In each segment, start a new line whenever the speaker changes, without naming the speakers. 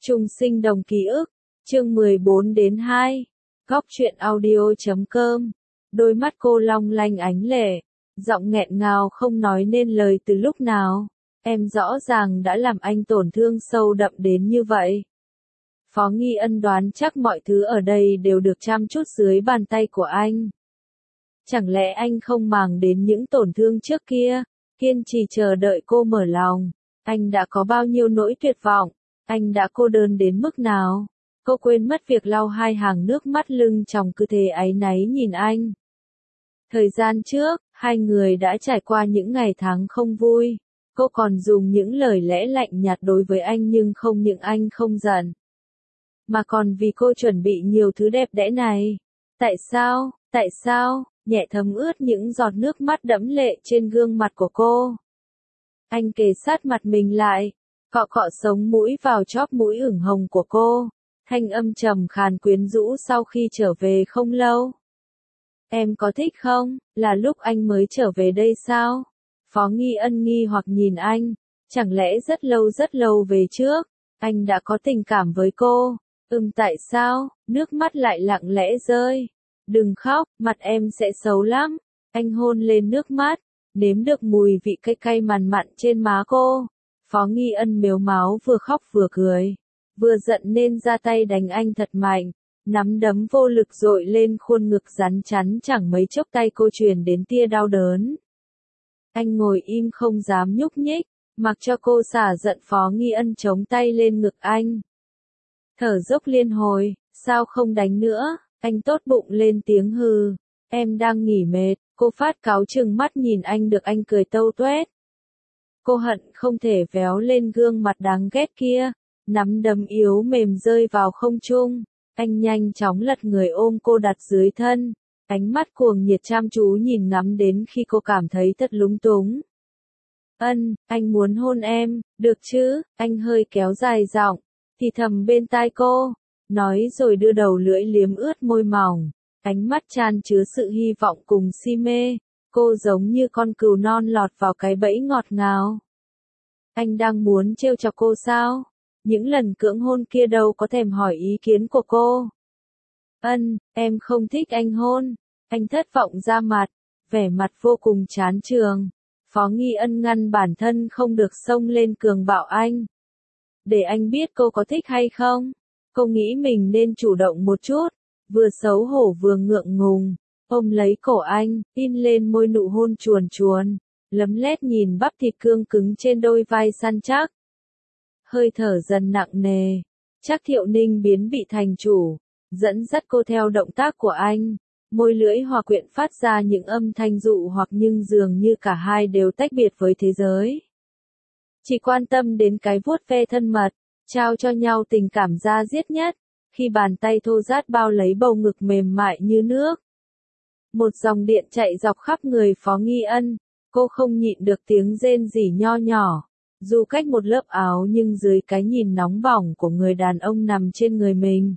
Chung sinh đồng ký ức, chương 14-2, góc truyện audio.com, đôi mắt cô long lanh ánh lệ, giọng nghẹn ngào không nói nên lời từ lúc nào, em rõ ràng đã làm anh tổn thương sâu đậm đến như vậy. Phó Nghi Ân đoán chắc mọi thứ ở đây đều được chăm chút dưới bàn tay của anh. Chẳng lẽ anh không màng đến những tổn thương trước kia, kiên trì chờ đợi cô mở lòng, anh đã có bao nhiêu nỗi tuyệt vọng. Anh đã cô đơn đến mức nào? Cô quên mất việc lau hai hàng nước mắt lưng tròng cứ thế áy náy nhìn anh. Thời gian trước, hai người đã trải qua những ngày tháng không vui. Cô còn dùng những lời lẽ lạnh nhạt đối với anh nhưng không những anh không giận. Mà còn vì cô chuẩn bị nhiều thứ đẹp đẽ này. Tại sao, nhẹ thấm ướt những giọt nước mắt đẫm lệ trên gương mặt của cô. Anh kề sát mặt mình lại. Cọ cọ sống mũi vào chóp mũi ửng hồng của cô, thanh âm trầm khàn quyến rũ sau khi trở về không lâu. Em có thích không? Là lúc anh mới trở về đây sao? Phó Nghi Ân nghi hoặc nhìn anh, chẳng lẽ rất lâu về trước, anh đã có tình cảm với cô? Tại sao? Nước mắt lại lặng lẽ rơi. Đừng khóc, mặt em sẽ xấu lắm. Anh hôn lên nước mắt, nếm được mùi vị cay cay mặn mặn trên má cô. Phó Nghi Ân mếu máo vừa khóc vừa cười, vừa giận nên ra tay đánh anh thật mạnh, nắm đấm vô lực dội lên khuôn ngực rắn chắn chẳng mấy chốc tay cô truyền đến tia đau đớn. Anh ngồi im không dám nhúc nhích, mặc cho cô xả giận. Phó Nghi Ân chống tay lên ngực anh. Thở dốc liên hồi, sao không đánh nữa, anh tốt bụng lên tiếng hừ, em đang nghỉ mệt, cô phát cáu trừng mắt nhìn anh được anh cười tâu tuét. Cô hận không thể véo lên gương mặt đáng ghét kia, nắm đấm yếu mềm rơi vào không trung, anh nhanh chóng lật người ôm cô đặt dưới thân, ánh mắt cuồng nhiệt chăm chú nhìn ngắm đến khi cô cảm thấy thật lúng túng. Anh muốn hôn em, được chứ, anh hơi kéo dài giọng, thì thầm bên tai cô, nói rồi đưa đầu lưỡi liếm ướt môi mỏng, ánh mắt chan chứa sự hy vọng cùng si mê. Cô giống như con cừu non lọt vào cái bẫy ngọt ngào. Anh đang muốn trêu chọc cô sao? Những lần cưỡng hôn kia đâu có thèm hỏi ý kiến của cô. Em không thích anh hôn. Anh thất vọng ra mặt, vẻ mặt vô cùng chán chường. Phó Nghi Ân ngăn bản thân không được xông lên cường bạo anh. Để anh biết cô có thích hay không. Cô nghĩ mình nên chủ động một chút, vừa xấu hổ vừa ngượng ngùng. Ôm lấy cổ anh, in lên môi nụ hôn chuồn chuồn, lấm lét nhìn bắp thịt cương cứng trên đôi vai săn chắc. Hơi thở dần nặng nề, Trác Thiệu Ninh biến bị thành chủ, dẫn dắt cô theo động tác của anh, môi lưỡi hòa quyện phát ra những âm thanh dụ hoặc nhưng dường như cả hai đều tách biệt với thế giới. Chỉ quan tâm đến cái vuốt ve thân mật, trao cho nhau tình cảm da diết nhất, khi bàn tay thô rát bao lấy bầu ngực mềm mại như nước. Một dòng điện chạy dọc khắp người Phó Nghi Ân, cô không nhịn được tiếng rên rỉ nho nhỏ, dù cách một lớp áo nhưng dưới cái nhìn nóng bỏng của người đàn ông nằm trên người mình.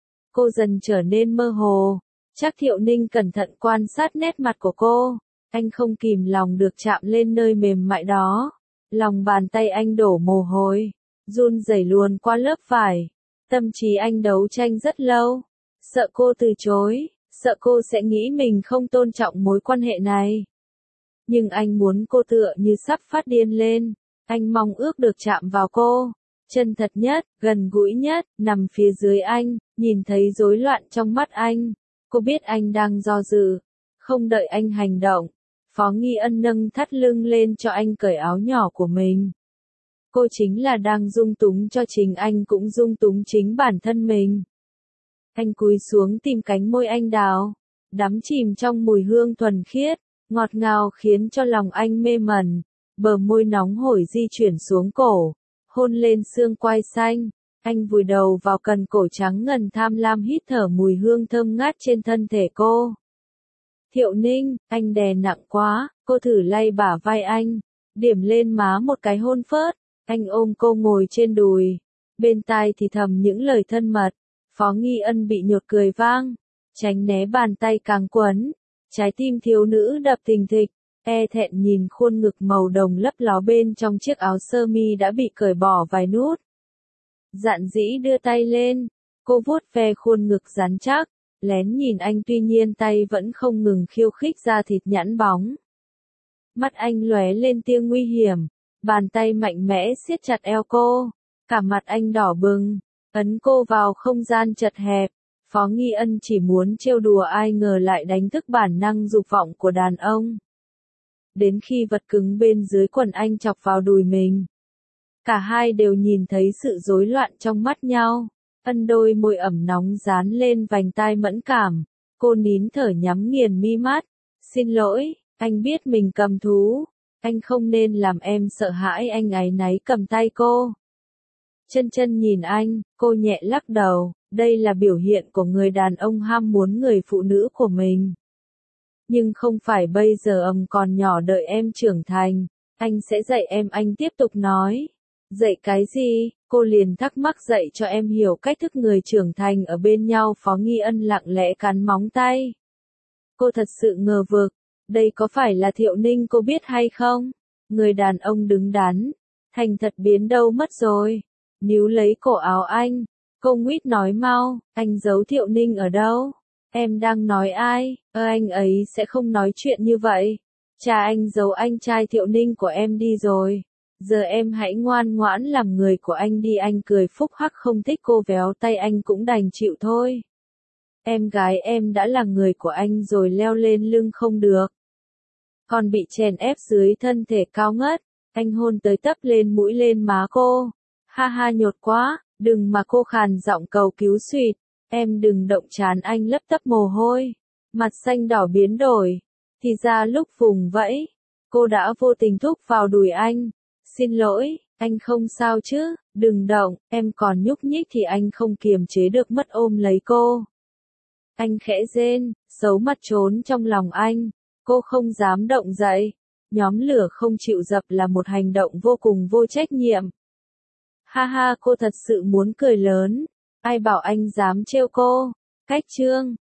Cô dần trở nên mơ hồ, Trác Thiệu Ninh cẩn thận quan sát nét mặt của cô, anh không kìm lòng được chạm lên nơi mềm mại đó, lòng bàn tay anh đổ mồ hôi, run rẩy luồn qua lớp vải, tâm trí anh đấu tranh rất lâu, sợ cô từ chối. Sợ cô sẽ nghĩ mình không tôn trọng mối quan hệ này. Nhưng anh muốn cô tựa như sắp phát điên lên. Anh mong ước được chạm vào cô. Chân thật nhất, gần gũi nhất, nằm phía dưới anh, nhìn thấy rối loạn trong mắt anh. Cô biết anh đang do dự. Không đợi anh hành động. Phó Nghi Ân nâng thắt lưng lên cho anh cởi áo nhỏ của mình. Cô chính là đang dung túng cho chính anh cũng dung túng chính bản thân mình. Anh cúi xuống tìm cánh môi anh đào, đắm chìm trong mùi hương thuần khiết, ngọt ngào khiến cho lòng anh mê mẩn, bờ môi nóng hổi di chuyển xuống cổ, hôn lên xương quai xanh, anh vùi đầu vào cần cổ trắng ngần tham lam hít thở mùi hương thơm ngát trên thân thể cô. Thiệu Ninh, anh đè nặng quá, cô thử lay bả vai anh, điểm lên má một cái hôn phớt, anh ôm cô ngồi trên đùi, bên tai thì thầm những lời thân mật. Phó Nghi Ân bị nhột cười vang, tránh né bàn tay càng quấn, trái tim thiếu nữ đập thình thịch, e thẹn nhìn khuôn ngực màu đồng lấp ló bên trong chiếc áo sơ mi đã bị cởi bỏ vài nút. Dạn dĩ đưa tay lên, cô vuốt ve khuôn ngực rắn chắc, lén nhìn anh tuy nhiên tay vẫn không ngừng khiêu khích da thịt nhẵn bóng. Mắt anh lóe lên tia nguy hiểm, bàn tay mạnh mẽ siết chặt eo cô, cả mặt anh đỏ bừng, ấn cô vào không gian chật hẹp. Phó Nghi Ân chỉ muốn trêu đùa ai ngờ lại đánh thức bản năng dục vọng của đàn ông. Đến khi vật cứng bên dưới quần anh chọc vào đùi mình, cả hai đều nhìn thấy sự rối loạn trong mắt nhau. Ân đôi môi ẩm nóng dán lên vành tai mẫn cảm, cô nín thở nhắm nghiền mi mắt. Xin lỗi, anh biết mình cầm thú, anh không nên làm em sợ hãi. Anh áy náy cầm tay cô. Chân chân nhìn anh, cô nhẹ lắc đầu, đây là biểu hiện của người đàn ông ham muốn người phụ nữ của mình. Nhưng không phải bây giờ, còn nhỏ, đợi em trưởng thành, anh sẽ dạy em. Anh tiếp tục nói. Dạy cái gì? Cô liền thắc mắc. Dạy cho em hiểu cách thức người trưởng thành ở bên nhau. Phó Nghi Ân lặng lẽ cắn móng tay. Cô thật sự ngờ vực, đây có phải là Thiệu Ninh cô biết hay không? Người đàn ông đứng đắn, thành thật biến đâu mất rồi. Níu lấy cổ áo anh, cô nguýt nói mau, anh giấu Thiệu Ninh ở đâu? Em đang nói ai? Anh ấy sẽ không nói chuyện như vậy. Cha anh giấu anh trai Thiệu Ninh của em đi rồi. Giờ em hãy ngoan ngoãn làm người của anh đi. Anh cười phúc hắc không thích cô véo tay anh cũng đành chịu thôi. Em gái em đã là người của anh rồi, leo lên lưng không được. Còn bị chèn ép dưới thân thể cao ngất. Anh hôn tới tấp lên mũi lên má cô. Ha ha, nhột quá, đừng mà. Cô khàn giọng cầu cứu suýt. Em đừng động. Trán anh lấp tấp mồ hôi, mặt xanh đỏ biến đổi. Thì ra lúc vùng vẫy, cô đã vô tình thúc vào đùi anh. Xin lỗi, anh không sao chứ? Đừng động. Em còn nhúc nhích thì anh không kiềm chế được mất ôm lấy cô. Anh khẽ rên, giấu mặt trốn trong lòng anh. Cô không dám động dậy. Nhóm lửa không chịu dập là một hành động vô cùng vô trách nhiệm. Ha ha, cô thật sự muốn cười lớn. Ai bảo anh dám trêu cô? Cách chương